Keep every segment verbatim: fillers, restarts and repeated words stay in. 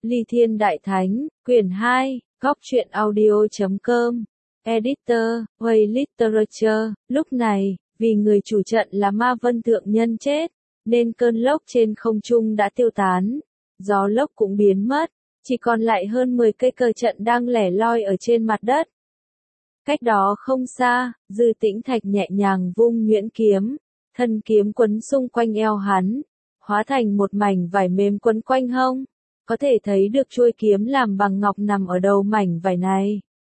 Ly Thiên Đại Thánh, quyển hai, góc truyện audio chấm com, editor, Way Literature. Lúc này, vì người chủ trận là Ma Vân Thượng Nhân chết, nên cơn lốc trên không trung đã tiêu tán, gió lốc cũng biến mất, chỉ còn lại hơn mười cây cờ trận đang lẻ loi ở trên mặt đất. Cách đó không xa, Dư Tĩnh Thạch nhẹ nhàng vung nhuyễn kiếm, thân kiếm quấn xung quanh eo hắn, hóa thành một mảnh vải mềm quấn quanh hông, có thể thấy được chuôi kiếm làm bằng ngọc nằm ở đầu mảnh vải này.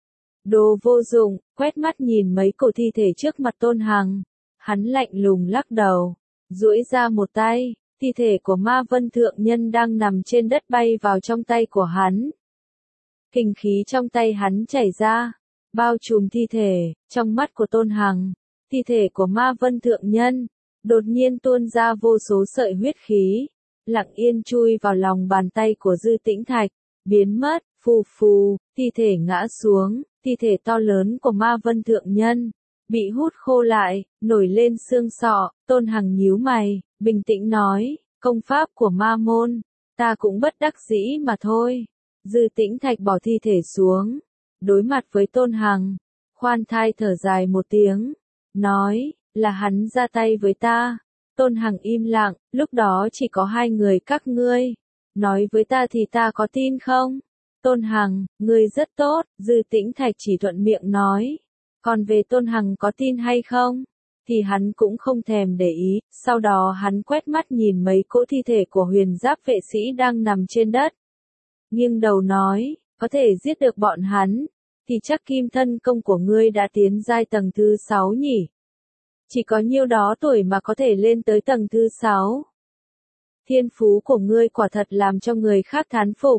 Đồ vô dụng, quét mắt nhìn mấy cổ thi thể trước mặt Tôn Hằng, hắn lạnh lùng lắc đầu, duỗi ra một tay, thi thể của Ma Vân Thượng Nhân đang nằm trên đất bay vào trong tay của hắn. Kinh khí trong tay hắn chảy ra, bao trùm thi thể. Trong mắt của Tôn Hằng, thi thể của Ma Vân Thượng Nhân đột nhiên tuôn ra vô số sợi huyết khí, lặng yên chui vào lòng bàn tay của Dư Tĩnh Thạch, biến mất. Phù phù, thi thể ngã xuống, thi thể to lớn của Ma Vân Thượng Nhân bị hút khô lại, nổi lên xương sọ. Tôn Hằng nhíu mày, bình tĩnh nói, công pháp của ma môn, ta cũng bất đắc dĩ mà thôi. Dư Tĩnh Thạch bỏ thi thể xuống, đối mặt với Tôn Hằng, khoan thai thở dài một tiếng, nói, là hắn ra tay với ta. Tôn Hằng im lặng, lúc đó chỉ có hai người các ngươi, nói với ta thì ta có tin không? Tôn Hằng, ngươi rất tốt. Dư Tĩnh Thạch chỉ thuận miệng nói, còn về Tôn Hằng có tin hay không, thì hắn cũng không thèm để ý. Sau đó hắn quét mắt nhìn mấy cỗ thi thể của huyền giáp vệ sĩ đang nằm trên đất, nghiêng đầu nói, có thể giết được bọn hắn, thì chắc kim thân công của ngươi đã tiến giai tầng thứ sáu nhỉ? Chỉ có nhiêu đó tuổi mà có thể lên tới tầng thứ sáu. Thiên phú của ngươi quả thật làm cho người khác thán phục.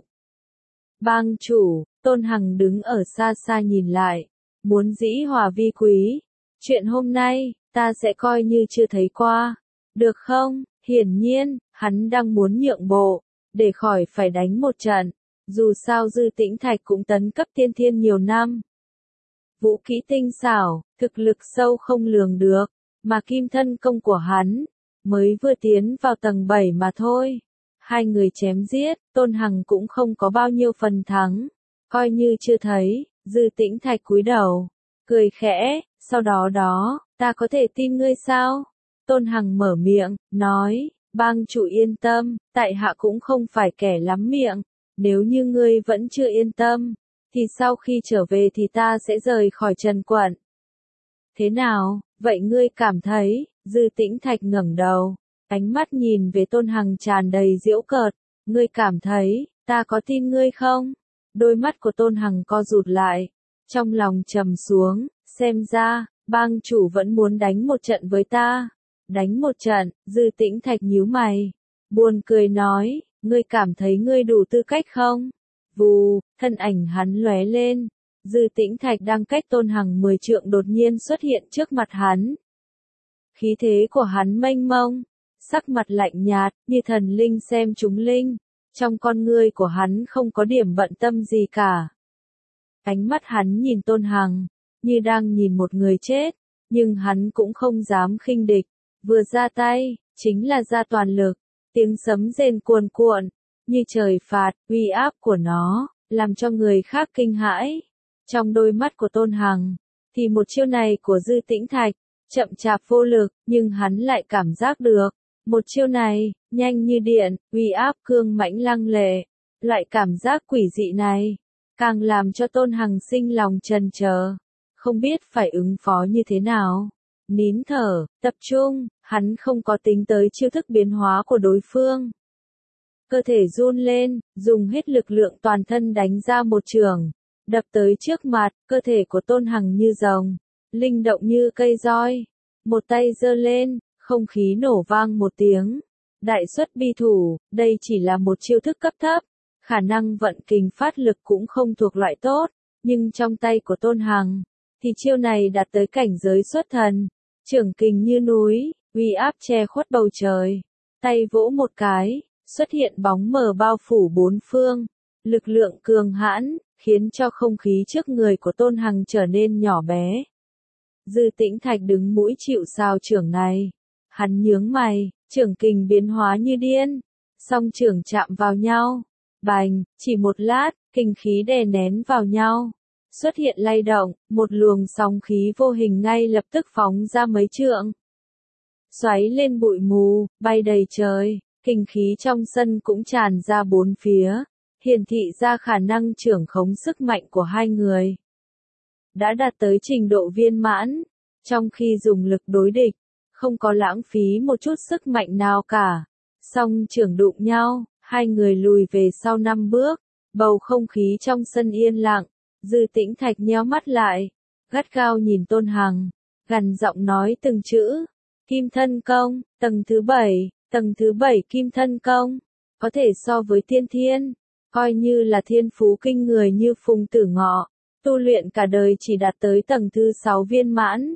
Bang chủ, Tôn Hằng đứng ở xa xa nhìn lại, muốn dĩ hòa vi quý. Chuyện hôm nay, ta sẽ coi như chưa thấy qua, được không? Hiển nhiên, hắn đang muốn nhượng bộ, để khỏi phải đánh một trận. Dù sao Dư Tĩnh Thạch cũng tấn cấp tiên thiên nhiều năm. Vũ kỹ tinh xảo, thực lực sâu không lường được, mà kim thân công của hắn mới vừa tiến vào tầng bảy mà thôi. Hai người chém giết, Tôn Hằng cũng không có bao nhiêu phần thắng, coi như chưa thấy. Dư Tĩnh Thạch cúi đầu, cười khẽ, sau đó đó, ta có thể tin ngươi sao? Tôn Hằng mở miệng, nói, bang chủ yên tâm, tại hạ cũng không phải kẻ lắm miệng, nếu như ngươi vẫn chưa yên tâm, thì sau khi trở về thì ta sẽ rời khỏi Trần Quận. Thế nào, vậy ngươi cảm thấy? Dư Tĩnh Thạch ngẩng đầu, ánh mắt nhìn về Tôn Hằng tràn đầy giễu cợt, ngươi cảm thấy, ta có tin ngươi không? Đôi mắt của Tôn Hằng co rụt lại, trong lòng trầm xuống, xem ra, bang chủ vẫn muốn đánh một trận với ta. Đánh một trận. Dư Tĩnh Thạch nhíu mày, buồn cười nói, ngươi cảm thấy ngươi đủ tư cách không? Vù, thân ảnh hắn lóe lên, Dư Tĩnh Thạch đang cách Tôn Hằng mười trượng đột nhiên xuất hiện trước mặt hắn. Khí thế của hắn mênh mông, sắc mặt lạnh nhạt, như thần linh xem chúng linh, trong con ngươi của hắn không có điểm bận tâm gì cả. Ánh mắt hắn nhìn Tôn Hằng, như đang nhìn một người chết, nhưng hắn cũng không dám khinh địch, vừa ra tay, chính là ra toàn lực, tiếng sấm rền cuồn cuộn, như trời phạt. Uy áp của nó làm cho người khác kinh hãi. Trong đôi mắt của Tôn Hằng, thì một chiêu này của Dư Tĩnh Thạch chậm chạp vô lực, nhưng hắn lại cảm giác được, một chiêu này nhanh như điện, uy áp cương mãnh lăng lệ. Loại cảm giác quỷ dị này càng làm cho Tôn Hằng sinh lòng chần chờ, không biết phải ứng phó như thế nào. Nín thở, tập trung, hắn không có tính tới chiêu thức biến hóa của đối phương. Cơ thể run lên, dùng hết lực lượng toàn thân đánh ra một chưởng, đập tới trước mặt. Cơ thể của Tôn Hằng như rồng, linh động như cây roi. Một tay giơ lên, không khí nổ vang một tiếng. Đại xuất bi thủ, đây chỉ là một chiêu thức cấp thấp, khả năng vận kình phát lực cũng không thuộc loại tốt, nhưng trong tay của Tôn Hằng, thì chiêu này đạt tới cảnh giới xuất thần. Chưởng kình như núi, uy áp che khuất bầu trời. Tay vỗ một cái, xuất hiện bóng mờ bao phủ bốn phương. Lực lượng cường hãn, khiến cho không khí trước người của Tôn Hằng trở nên nhỏ bé. Dư Tĩnh Thạch đứng mũi chịu sào chưởng này. Hắn nhướng mày, chưởng kình biến hóa như điên. Song chưởng chạm vào nhau. bành, chỉ một lát, kinh khí đè nén vào nhau. Xuất hiện lay động, một luồng sóng khí vô hình ngay lập tức phóng ra mấy trượng. Xoáy lên bụi mù, bay đầy trời, kinh khí trong sân cũng tràn ra bốn phía, hiển thị ra khả năng trưởng khống sức mạnh của hai người. Đã đạt tới trình độ viên mãn, trong khi dùng lực đối địch, không có lãng phí một chút sức mạnh nào cả. Song trưởng đụng nhau, hai người lùi về sau năm bước, bầu không khí trong sân yên lặng. Dư Tĩnh Thạch nheo mắt lại, gắt gao nhìn Tôn Hằng, gằn giọng nói từng chữ. Kim thân công, tầng thứ bảy, tầng thứ bảy kim thân công, có thể so với tiên thiên, coi như là thiên phú kinh người như Phùng Tử Ngọ, tu luyện cả đời chỉ đạt tới tầng thứ sáu viên mãn.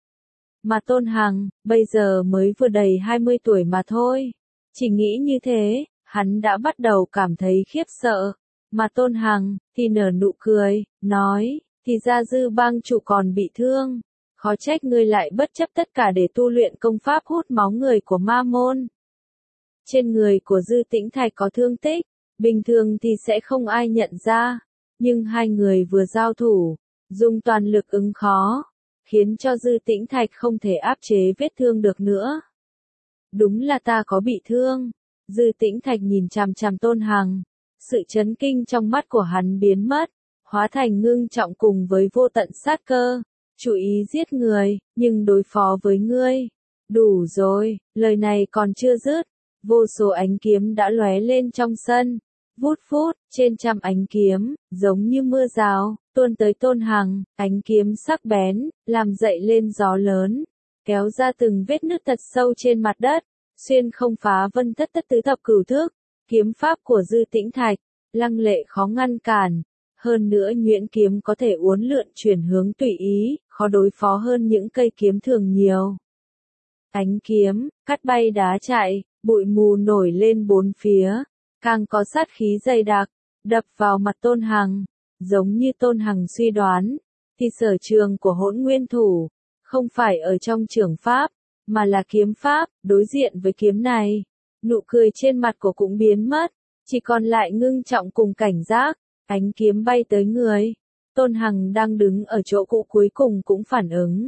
Mà Tôn Hằng, bây giờ mới vừa đầy hai mươi tuổi mà thôi. Chỉ nghĩ như thế, hắn đã bắt đầu cảm thấy khiếp sợ. Mà Tôn Hằng, thì nở nụ cười, nói, thì ra Dư bang chủ còn bị thương. Khó trách ngươi lại bất chấp tất cả để tu luyện công pháp hút máu người của ma môn. Trên người của Dư Tĩnh Thạch có thương tích, bình thường thì sẽ không ai nhận ra. Nhưng hai người vừa giao thủ, dùng toàn lực ứng khó, khiến cho Dư Tĩnh Thạch không thể áp chế vết thương được nữa. Đúng là ta có bị thương. Dư Tĩnh Thạch nhìn chằm chằm Tôn Hằng. Sự chấn kinh trong mắt của hắn biến mất, hóa thành ngưng trọng cùng với vô tận sát cơ. Chú ý giết người, nhưng đối phó với ngươi. Đủ rồi, lời này còn chưa dứt. Vô số ánh kiếm đã lóe lên trong sân. Vút phút, trên trăm ánh kiếm, giống như mưa rào, tuôn tới Tôn Hằng. Ánh kiếm sắc bén, làm dậy lên gió lớn, kéo ra từng vết nứt thật sâu trên mặt đất. Xuyên không phá vân thất tất tứ thập cửu thước. Kiếm pháp của Dư Tĩnh Thạch, lăng lệ khó ngăn cản. Hơn nữa nhuyễn kiếm có thể uốn lượn chuyển hướng tùy ý, khó đối phó hơn những cây kiếm thường nhiều. Ánh kiếm, cắt bay đá chạy, bụi mù nổi lên bốn phía, càng có sát khí dày đặc, đập vào mặt Tôn Hằng. Giống như Tôn Hằng suy đoán, thì sở trường của Hỗn Nguyên Thủ, không phải ở trong trường pháp, mà là kiếm pháp. Đối diện với kiếm này, nụ cười trên mặt của cũng biến mất, chỉ còn lại ngưng trọng cùng cảnh giác. Ánh kiếm bay tới người, Tôn Hằng đang đứng ở chỗ cũ cuối cùng cũng phản ứng.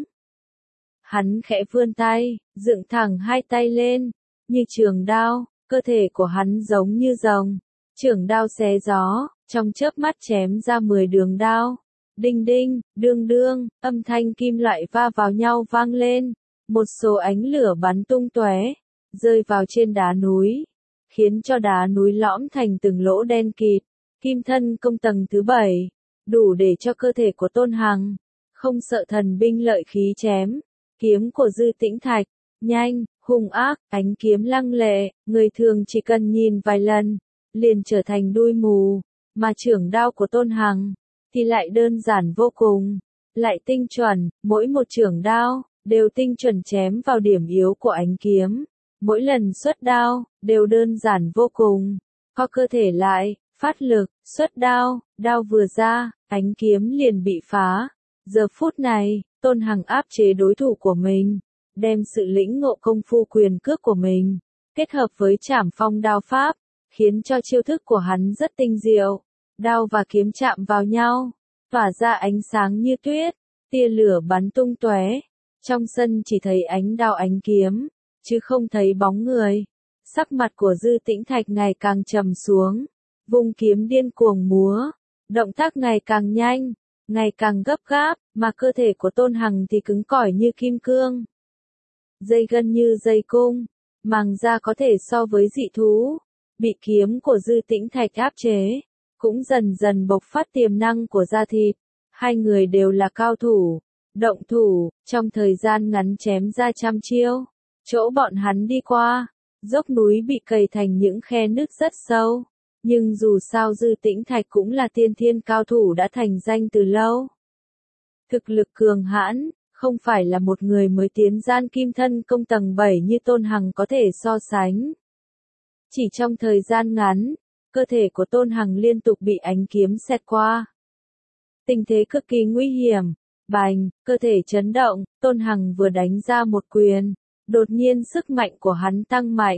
Hắn khẽ vươn tay, dựng thẳng hai tay lên, như trường đao, cơ thể của hắn giống như rồng. Trường đao xé gió, trong chớp mắt chém ra mười đường đao. Đinh đinh, đương đương, âm thanh kim loại va vào nhau vang lên, một số ánh lửa bắn tung tóe, rơi vào trên đá núi, khiến cho đá núi lõm thành từng lỗ đen kịt. Kim thân công tầng thứ bảy, đủ để cho cơ thể của Tôn Hằng, không sợ thần binh lợi khí chém. Kiếm của Dư Tĩnh Thạch, nhanh, hung ác, ánh kiếm lăng lệ, người thường chỉ cần nhìn vài lần, liền trở thành đuôi mù. Mà chưởng đao của Tôn Hằng, thì lại đơn giản vô cùng, lại tinh chuẩn, mỗi một chưởng đao, đều tinh chuẩn chém vào điểm yếu của ánh kiếm. Mỗi lần xuất đao, đều đơn giản vô cùng, co cơ thể lại, phát lực, xuất đao, đao vừa ra, ánh kiếm liền bị phá. Giờ phút này, Tôn Hằng áp chế đối thủ của mình, đem sự lĩnh ngộ công phu quyền cước của mình, kết hợp với trảm phong đao pháp, khiến cho chiêu thức của hắn rất tinh diệu. Đao và kiếm chạm vào nhau, tỏa ra ánh sáng như tuyết, tia lửa bắn tung tóe. Trong sân chỉ thấy ánh đao ánh kiếm, chứ không thấy bóng người. Sắc mặt của Dư Tĩnh Thạch ngày càng trầm xuống, vung kiếm điên cuồng múa, động tác ngày càng nhanh, ngày càng gấp gáp, mà cơ thể của Tôn Hằng thì cứng cỏi như kim cương. Dây gân như dây cung, màng da có thể so với dị thú, bị kiếm của Dư Tĩnh Thạch áp chế, cũng dần dần bộc phát tiềm năng của da thịt. Hai người đều là cao thủ, động thủ, trong thời gian ngắn chém ra trăm chiêu. Chỗ bọn hắn đi qua, dốc núi bị cày thành những khe nứt rất sâu. Nhưng dù sao Dư Tĩnh Thạch cũng là tiên thiên cao thủ đã thành danh từ lâu. Thực lực cường hãn, không phải là một người mới tiến gian kim thân công tầng bảy như Tôn Hằng có thể so sánh. Chỉ trong thời gian ngắn, cơ thể của Tôn Hằng liên tục bị ánh kiếm xẹt qua. Tình thế cực kỳ nguy hiểm, bành, cơ thể chấn động, Tôn Hằng vừa đánh ra một quyền, đột nhiên sức mạnh của hắn tăng mạnh,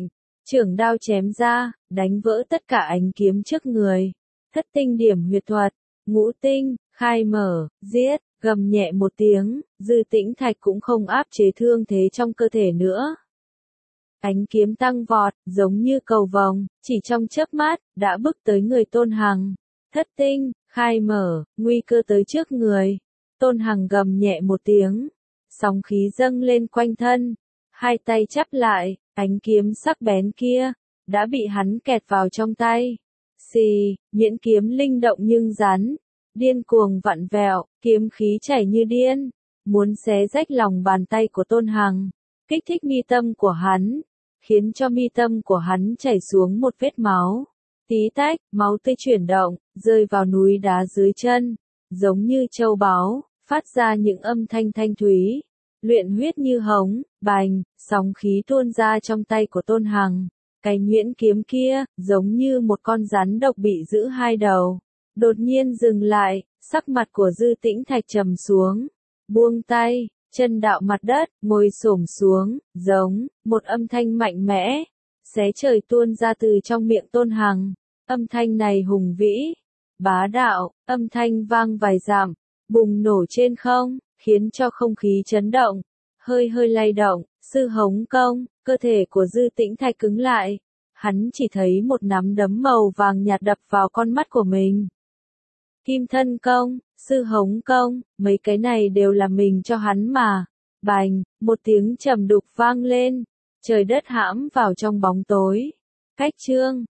Trưởng đao chém ra, đánh vỡ tất cả ánh kiếm trước người. Thất tinh điểm huyệt thuật, ngũ tinh, khai mở, giết, gầm nhẹ một tiếng, Dư Tĩnh Thạch cũng không áp chế thương thế trong cơ thể nữa. Ánh kiếm tăng vọt, giống như cầu vồng, chỉ trong chớp mắt, đã bước tới người Tôn Hằng. Thất tinh, khai mở, nguy cơ tới trước người. Tôn Hằng gầm nhẹ một tiếng, sóng khí dâng lên quanh thân, hai tay chắp lại, ánh kiếm sắc bén kia, đã bị hắn kẹt vào trong tay. Xì, nhuyễn kiếm linh động nhưng rắn, điên cuồng vặn vẹo, kiếm khí chảy như điên, muốn xé rách lòng bàn tay của Tôn Hằng, kích thích mi tâm của hắn, khiến cho mi tâm của hắn chảy xuống một vết máu. Tí tách, máu tươi chuyển động, rơi vào núi đá dưới chân, giống như châu báu, phát ra những âm thanh thanh thúy. Luyện huyết như hống, bành, sóng khí tuôn ra trong tay của Tôn Hằng. Cái nhuyễn kiếm kia, giống như một con rắn độc bị giữ hai đầu. Đột nhiên dừng lại, sắc mặt của Dư Tĩnh Thạch trầm xuống. Buông tay, chân đạo mặt đất, ngồi xổm xuống, giống, một âm thanh mạnh mẽ. Xé trời tuôn ra từ trong miệng Tôn Hằng. Âm thanh này hùng vĩ, bá đạo, âm thanh vang vài dặm, bùng nổ trên không, khiến cho không khí chấn động, hơi hơi lay động. Sư hống công, cơ thể của Dư Tĩnh Thạch cứng lại, hắn chỉ thấy một nắm đấm màu vàng nhạt đập vào con mắt của mình. Kim thân công, sư hống công, mấy cái này đều là mình cho hắn mà. Bành, một tiếng trầm đục vang lên, trời đất hãm vào trong bóng tối. Cách chương